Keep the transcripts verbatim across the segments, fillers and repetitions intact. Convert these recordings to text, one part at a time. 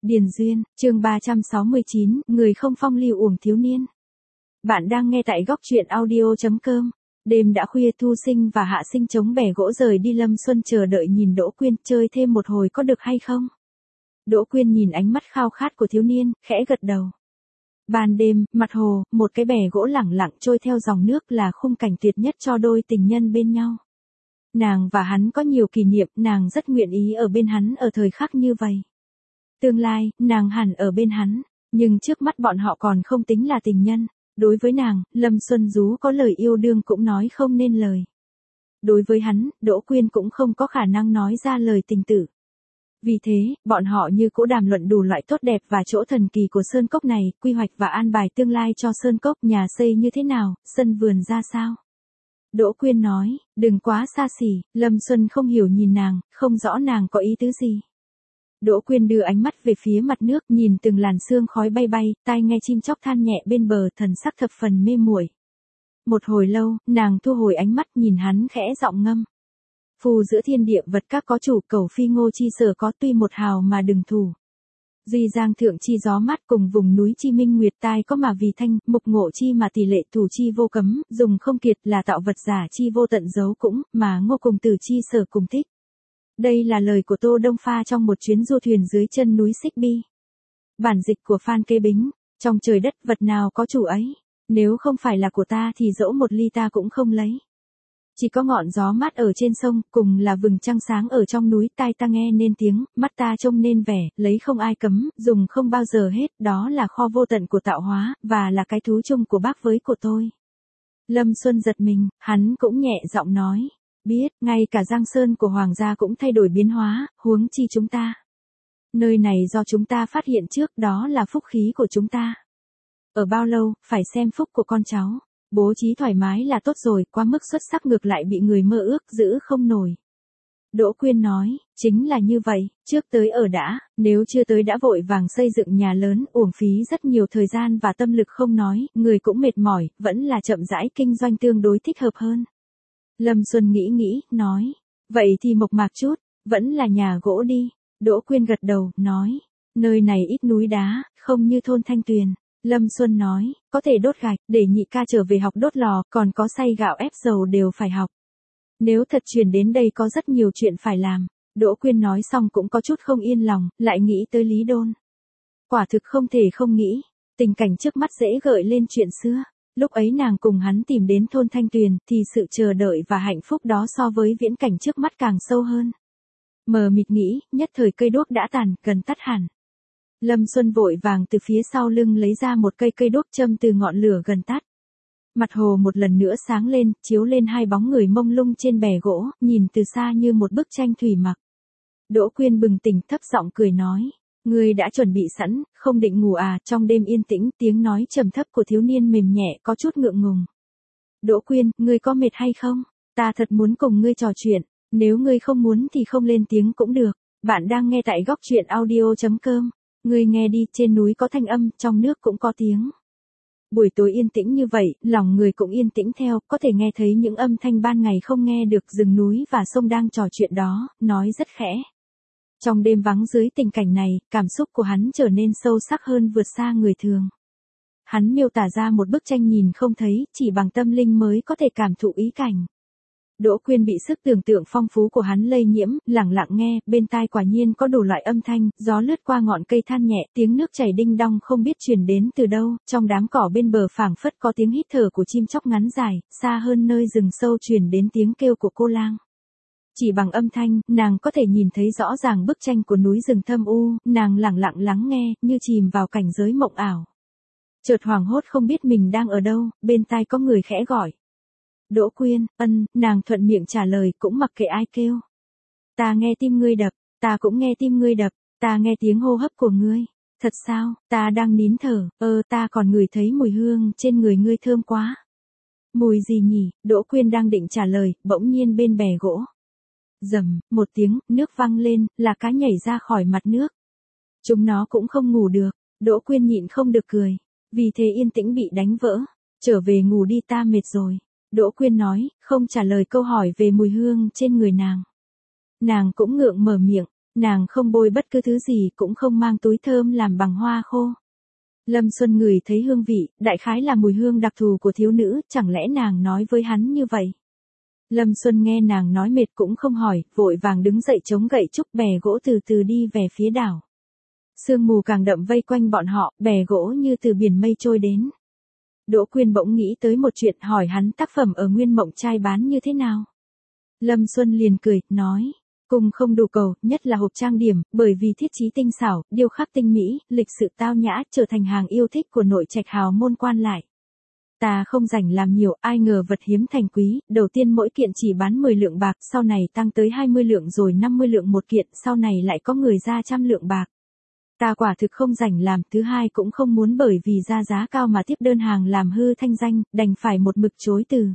Điền Duyên, chương ba trăm sáu mươi chín, người không phong lưu uổng thiếu niên. Bạn đang nghe tại góc truyện audio chấm com. Đêm đã khuya, Thu Sinh và Hạ Sinh chống bẻ gỗ rời đi. Lâm Xuân chờ đợi nhìn Đỗ Quyên, chơi thêm một hồi có được hay không? Đỗ Quyên nhìn ánh mắt khao khát của thiếu niên, khẽ gật đầu. Ban đêm, mặt hồ, một cái bè gỗ lẳng lặng trôi theo dòng nước là khung cảnh tuyệt nhất cho đôi tình nhân bên nhau. Nàng và hắn có nhiều kỷ niệm, nàng rất nguyện ý ở bên hắn ở thời khắc như vậy. Tương lai, nàng hẳn ở bên hắn, nhưng trước mắt bọn họ còn không tính là tình nhân. Đối với nàng, Lâm Xuân dù có lời yêu đương cũng nói không nên lời. Đối với hắn, Đỗ Quyên cũng không có khả năng nói ra lời tình tử. Vì thế, bọn họ như cũ đàm luận đủ loại tốt đẹp và chỗ thần kỳ của Sơn Cốc này, quy hoạch và an bài tương lai cho Sơn Cốc, nhà xây như thế nào, sân vườn ra sao. Đỗ Quyên nói, đừng quá xa xỉ. Lâm Xuân không hiểu nhìn nàng, không rõ nàng có ý tứ gì. Đỗ Quyên đưa ánh mắt về phía mặt nước, nhìn từng làn sương khói bay bay, tai nghe chim chóc than nhẹ bên bờ, thần sắc thập phần mê muội. Một hồi lâu, nàng thu hồi ánh mắt, nhìn hắn khẽ giọng ngâm. Phù giữa thiên địa vật các có chủ, cầu phi ngô chi sở có, tuy một hào mà đừng thủ. Duy giang thượng chi gió mát, cùng vùng núi chi minh nguyệt, tai có mà vì thanh, mục ngộ chi mà tỷ lệ, thủ chi vô cấm, dùng không kiệt, là tạo vật giả chi vô tận dấu cũng, mà ngô cùng tử chi sở cùng thích. Đây là lời của Tô Đông Pha trong một chuyến du thuyền dưới chân núi Xích Bi. Bản dịch của Phan Kế Bính, trong trời đất vật nào có chủ ấy, nếu không phải là của ta thì dẫu một ly ta cũng không lấy. Chỉ có ngọn gió mát ở trên sông, cùng là vầng trăng sáng ở trong núi, tai ta nghe nên tiếng, mắt ta trông nên vẻ, lấy không ai cấm, dùng không bao giờ hết, đó là kho vô tận của tạo hóa, và là cái thú chung của bác với của tôi. Lâm Xuân giật mình, hắn cũng nhẹ giọng nói. Biết, ngay cả Giang Sơn của Hoàng gia cũng thay đổi biến hóa, huống chi chúng ta. Nơi này do chúng ta phát hiện trước, đó là phúc khí của chúng ta. Ở bao lâu, phải xem phúc của con cháu. Bố trí thoải mái là tốt rồi, quá mức xuất sắc ngược lại bị người mơ ước, giữ không nổi. Đỗ Quyên nói, chính là như vậy, trước tới ở đã, nếu chưa tới đã vội vàng xây dựng nhà lớn, uổng phí rất nhiều thời gian và tâm lực không nói, người cũng mệt mỏi, vẫn là chậm rãi kinh doanh tương đối thích hợp hơn. Lâm Xuân nghĩ nghĩ, nói, vậy thì mộc mạc chút, vẫn là nhà gỗ đi. Đỗ Quyên gật đầu, nói, nơi này ít núi đá, không như thôn Thanh Tuyền. Lâm Xuân nói, có thể đốt gạch, để nhị ca trở về học đốt lò, còn có xay gạo ép dầu đều phải học. Nếu thật chuyển đến đây có rất nhiều chuyện phải làm. Đỗ Quyên nói xong cũng có chút không yên lòng, lại nghĩ tới Lý Đôn. Quả thực không thể không nghĩ, tình cảnh trước mắt dễ gợi lên chuyện xưa. Lúc ấy nàng cùng hắn tìm đến thôn Thanh Tuyền, thì sự chờ đợi và hạnh phúc đó so với viễn cảnh trước mắt càng sâu hơn. Mờ mịt nghĩ, nhất thời cây đuốc đã tàn, gần tắt hẳn. Lâm Xuân vội vàng từ phía sau lưng lấy ra một cây cây đuốc châm từ ngọn lửa gần tắt. Mặt hồ một lần nữa sáng lên, chiếu lên hai bóng người mông lung trên bè gỗ, nhìn từ xa như một bức tranh thủy mặc. Đỗ Quyên bừng tỉnh, thấp giọng cười nói. Ngươi đã chuẩn bị sẵn, không định ngủ à? Trong đêm yên tĩnh, tiếng nói trầm thấp của thiếu niên mềm nhẹ, có chút ngượng ngùng. Đỗ Quyên, ngươi có mệt hay không? Ta thật muốn cùng ngươi trò chuyện, nếu ngươi không muốn thì không lên tiếng cũng được. Bạn đang nghe tại góc truyện audio chấm com. Ngươi nghe đi, trên núi có thanh âm, trong nước cũng có tiếng. Buổi tối yên tĩnh như vậy, lòng người cũng yên tĩnh theo, có thể nghe thấy những âm thanh ban ngày không nghe được, rừng núi và sông đang trò chuyện đó, nói rất khẽ. Trong đêm vắng dưới tình cảnh này, cảm xúc của hắn trở nên sâu sắc hơn vượt xa người thường. Hắn miêu tả ra một bức tranh nhìn không thấy, chỉ bằng tâm linh mới có thể cảm thụ ý cảnh. Đỗ Quyên bị sức tưởng tượng phong phú của hắn lây nhiễm, lặng lặng nghe, bên tai quả nhiên có đủ loại âm thanh, gió lướt qua ngọn cây than nhẹ, tiếng nước chảy đinh đong không biết truyền đến từ đâu, trong đám cỏ bên bờ phảng phất có tiếng hít thở của chim chóc ngắn dài, xa hơn nơi rừng sâu truyền đến tiếng kêu của cô lang. Chỉ bằng âm thanh, nàng có thể nhìn thấy rõ ràng bức tranh của núi rừng thâm u, nàng lặng lặng lắng nghe, như chìm vào cảnh giới mộng ảo. Chợt hoảng hốt không biết mình đang ở đâu, bên tai có người khẽ gọi. Đỗ Quyên, ân, nàng thuận miệng trả lời, cũng mặc kệ ai kêu. Ta nghe tim ngươi đập, ta cũng nghe tim ngươi đập, ta nghe tiếng hô hấp của ngươi. Thật sao, ta đang nín thở, ơ ta còn ngửi thấy mùi hương trên người ngươi thơm quá. Mùi gì nhỉ? Đỗ Quyên đang định trả lời, bỗng nhiên bên bè gỗ. Rầm, một tiếng, nước văng lên, là cá nhảy ra khỏi mặt nước. Chúng nó cũng không ngủ được, Đỗ Quyên nhịn không được cười. Vì thế yên tĩnh bị đánh vỡ. Trở về ngủ đi, ta mệt rồi. Đỗ Quyên nói, không trả lời câu hỏi về mùi hương trên người nàng. Nàng cũng ngượng mở miệng, Nàng không bôi bất cứ thứ gì, cũng không mang túi thơm làm bằng hoa khô. Lâm Xuân ngửi thấy hương vị, đại khái là mùi hương đặc thù của thiếu nữ, chẳng lẽ nàng nói với hắn như vậy? Lâm Xuân nghe nàng nói mệt cũng không hỏi, vội vàng đứng dậy chống gậy trúc bè gỗ từ từ đi về phía đảo. Sương mù càng đậm vây quanh bọn họ, bè gỗ như từ biển mây trôi đến. Đỗ Quyên bỗng nghĩ tới một chuyện, hỏi hắn tác phẩm ở Nguyên Mộng Trai bán như thế nào. Lâm Xuân liền cười, nói, cùng không đủ cầu, nhất là hộp trang điểm, bởi vì thiết trí tinh xảo, điêu khắc tinh mỹ, lịch sự tao nhã, trở thành hàng yêu thích của nội trạch hào môn quan lại. Ta không rảnh làm nhiều, ai ngờ vật hiếm thành quý, đầu tiên mỗi kiện chỉ bán mười lượng bạc, sau này tăng tới hai mươi lượng rồi năm mươi lượng một kiện, sau này lại có người ra trăm lượng bạc. Ta quả thực không rảnh làm, thứ hai cũng không muốn bởi vì ra giá cao mà tiếp đơn hàng làm hư thanh danh, đành phải một mực chối từ.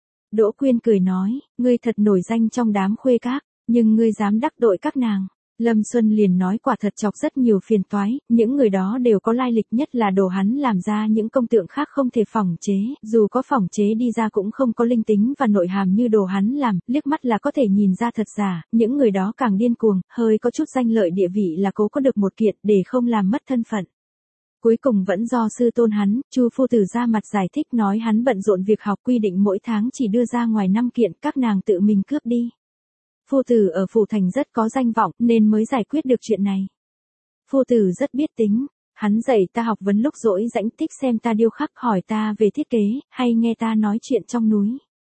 Đỗ Quyên cười nói, ngươi thật nổi danh trong đám khuê các, nhưng ngươi dám đắc tội các nàng. Lâm Xuân liền nói quả thật chọc rất nhiều phiền toái, những người đó đều có lai lịch, nhất là đồ hắn làm ra những công tượng khác không thể phỏng chế, dù có phỏng chế đi ra cũng không có linh tính và nội hàm như đồ hắn làm, liếc mắt là có thể nhìn ra thật giả, những người đó càng điên cuồng, hơi có chút danh lợi địa vị là cố có được một kiện để không làm mất thân phận. Cuối cùng vẫn do sư tôn hắn, Chu phu tử ra mặt giải thích nói hắn bận rộn việc học, quy định mỗi tháng chỉ đưa ra ngoài năm kiện, các nàng tự mình cướp đi. Phu tử ở phủ thành rất có danh vọng nên mới giải quyết được chuyện này. Phu tử rất biết tính, hắn dạy ta học vấn lúc rỗi rãnh, thích xem ta điêu khắc, hỏi ta về thiết kế, hay nghe ta nói chuyện trong núi.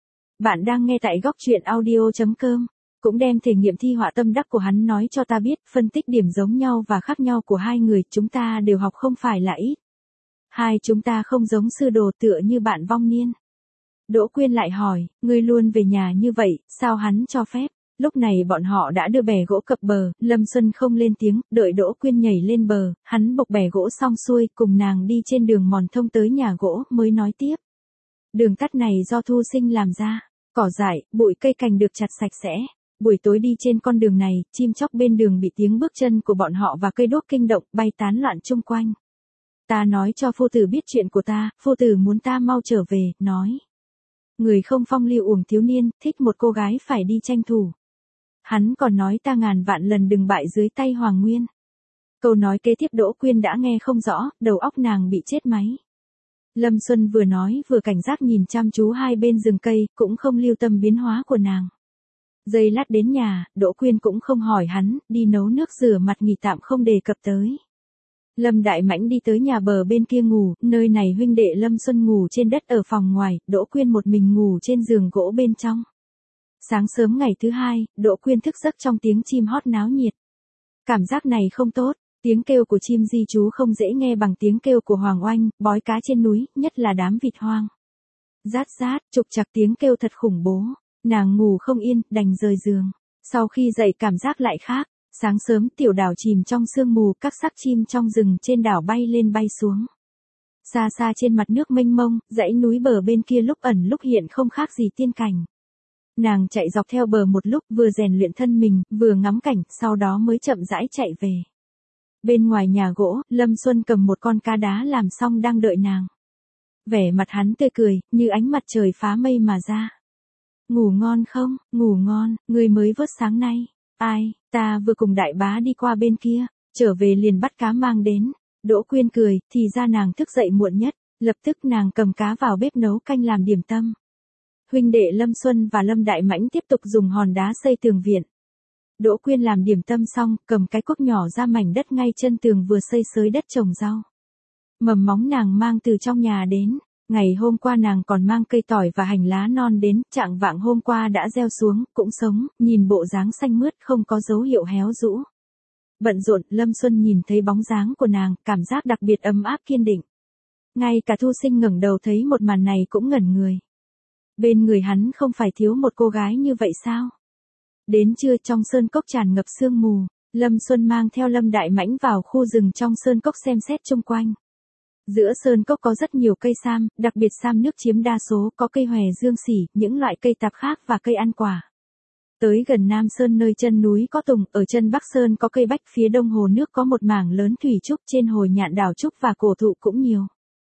Bạn đang nghe tại góc truyện audio chấm com, cũng đem thể nghiệm thi họa tâm đắc của hắn nói cho ta biết, phân tích điểm giống nhau và khác nhau của hai người, chúng ta đều học không phải là ít. Hai chúng ta không giống sư đồ, tựa như bạn vong niên. Đỗ Quyên lại hỏi, ngươi luôn về nhà như vậy, sao hắn cho phép? Lúc này bọn họ đã đưa bè gỗ cập bờ, Lâm Xuân không lên tiếng, đợi Đỗ Quyên nhảy lên bờ, hắn bộc bè gỗ xong xuôi, cùng nàng đi trên đường mòn thông tới nhà gỗ, mới nói tiếp. Đường tắt này do Thu Sinh làm ra, cỏ dại, bụi cây cành được chặt sạch sẽ. Buổi tối đi trên con đường này, chim chóc bên đường bị tiếng bước chân của bọn họ và cây đuốc kinh động, bay tán loạn chung quanh. Ta nói cho phu tử biết chuyện của ta, phu tử muốn ta mau trở về, nói. Người không phong lưu uổng thiếu niên, thích một cô gái phải đi tranh thủ. Hắn còn nói ta ngàn vạn lần đừng bại dưới tay Hoàng Nguyên. Câu nói kế tiếp Đỗ Quyên đã nghe không rõ, đầu óc nàng bị chết máy. Lâm Xuân vừa nói vừa cảnh giác nhìn chăm chú hai bên rừng cây, cũng không lưu tâm biến hóa của nàng. Giây lát đến nhà, Đỗ Quyên cũng không hỏi hắn, đi nấu nước rửa mặt nghỉ tạm không đề cập tới. Lâm Đại Mãnh đi tới nhà bờ bên kia ngủ, nơi này huynh đệ Lâm Xuân ngủ trên đất ở phòng ngoài, Đỗ Quyên một mình ngủ trên giường gỗ bên trong. Sáng sớm ngày thứ hai, Đỗ Quyên thức giấc trong tiếng chim hót náo nhiệt. Cảm giác này không tốt, tiếng kêu của chim di trú không dễ nghe bằng tiếng kêu của Hoàng Oanh, bói cá trên núi, nhất là đám vịt hoang. Rát rát, trục trặc tiếng kêu thật khủng bố, nàng ngủ không yên, đành rời giường. Sau khi dậy cảm giác lại khác, sáng sớm tiểu đảo chìm trong sương mù, các xác chim trong rừng trên đảo bay lên bay xuống. Xa xa trên mặt nước mênh mông, dãy núi bờ bên kia lúc ẩn lúc hiện không khác gì tiên cảnh. Nàng chạy dọc theo bờ một lúc, vừa rèn luyện thân mình, vừa ngắm cảnh, sau đó mới chậm rãi chạy về. Bên ngoài nhà gỗ, Lâm Xuân cầm một con cá đá làm xong đang đợi nàng. Vẻ mặt hắn tươi cười, như ánh mặt trời phá mây mà ra. Ngủ ngon không? Ngủ ngon, ngươi mới vớt sáng nay. Ai, ta vừa cùng đại bá đi qua bên kia, trở về liền bắt cá mang đến. Đỗ Quyên cười, thì ra nàng thức dậy muộn nhất, lập tức nàng cầm cá vào bếp nấu canh làm điểm tâm. Huynh đệ Lâm Xuân và Lâm Đại Mãnh tiếp tục dùng hòn đá xây tường viện. Đỗ Quyên làm điểm tâm xong, cầm cái cuốc nhỏ ra mảnh đất ngay chân tường vừa xây xới đất trồng rau. Mầm móng nàng mang từ trong nhà đến, ngày hôm qua nàng còn mang cây tỏi và hành lá non đến, trạng vạng hôm qua đã gieo xuống, cũng sống, nhìn bộ dáng xanh mướt không có dấu hiệu héo rũ. Bận rộn, Lâm Xuân nhìn thấy bóng dáng của nàng, cảm giác đặc biệt ấm áp kiên định. Ngay cả Thu Sinh ngẩng đầu thấy một màn này cũng ngẩn người. Bên người hắn không phải thiếu một cô gái như vậy sao? Đến trưa trong sơn cốc tràn ngập sương mù, Lâm Xuân mang theo Lâm Đại Mãnh vào khu rừng trong sơn cốc xem xét chung quanh. Giữa sơn cốc có rất nhiều cây sam, đặc biệt sam nước chiếm đa số, có cây hòe dương sỉ, những loại cây tạp khác và cây ăn quả. Tới gần Nam Sơn nơi chân núi có tùng, ở chân Bắc Sơn có cây bách, phía đông hồ nước có một mảng lớn thủy trúc, trên hồi nhạn đảo trúc và cổ thụ cũng nhiều.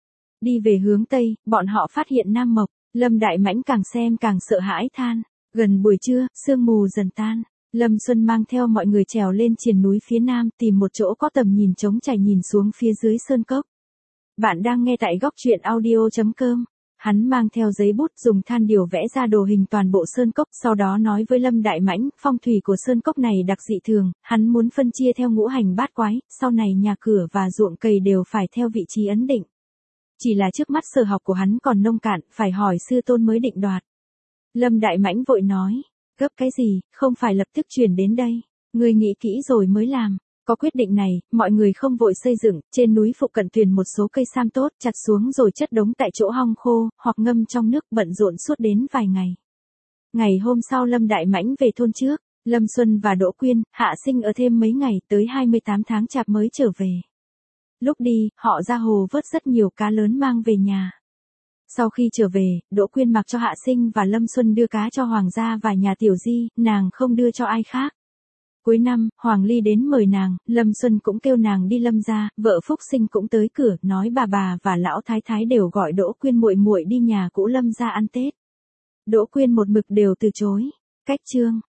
Đi về hướng Tây, bọn họ phát hiện Nam Mộc, Lâm Đại Mãnh càng xem càng sợ hãi than. Gần buổi trưa, sương mù dần tan. Lâm Xuân mang theo mọi người trèo lên triền núi phía nam tìm một chỗ có tầm nhìn trống trải nhìn xuống phía dưới sơn cốc. Bạn đang nghe tại góc truyện audio chấm com. Hắn mang theo giấy bút dùng than điều vẽ ra đồ hình toàn bộ sơn cốc, sau đó nói với Lâm Đại Mãnh, phong thủy của sơn cốc này đặc dị thường, hắn muốn phân chia theo ngũ hành bát quái, sau này nhà cửa và ruộng cày đều phải theo vị trí ấn định. Chỉ là trước mắt sở học của hắn còn nông cạn, phải hỏi sư tôn mới định đoạt. Lâm Đại Mãnh vội nói, gấp cái gì, không phải lập tức chuyển đến đây, ngươi nghĩ kỹ rồi mới làm. Có quyết định này, mọi người không vội xây dựng, trên núi phụ cận tuyển một số cây sam tốt, chặt xuống rồi chất đống tại chỗ hong khô, hoặc ngâm trong nước, bận rộn suốt đến vài ngày. Ngày hôm sau Lâm Đại Mãnh về thôn trước, Lâm Xuân và Đỗ Quyên, Hạ Sinh ở thêm mấy ngày, tới hai mươi tám tháng chạp mới trở về. Lúc đi, họ ra hồ vớt rất nhiều cá lớn mang về nhà. Sau khi trở về, Đỗ Quyên mặc cho Hạ Sinh và Lâm Xuân đưa cá cho Hoàng gia và nhà Tiểu Di, nàng không đưa cho ai khác. Cuối năm, Hoàng Ly đến mời nàng, Lâm Xuân cũng kêu nàng đi Lâm gia, vợ Phúc Sinh cũng tới cửa, nói bà bà và lão thái thái đều gọi Đỗ Quyên muội muội đi nhà cũ Lâm gia ăn Tết. Đỗ Quyên một mực đều từ chối. Cách chương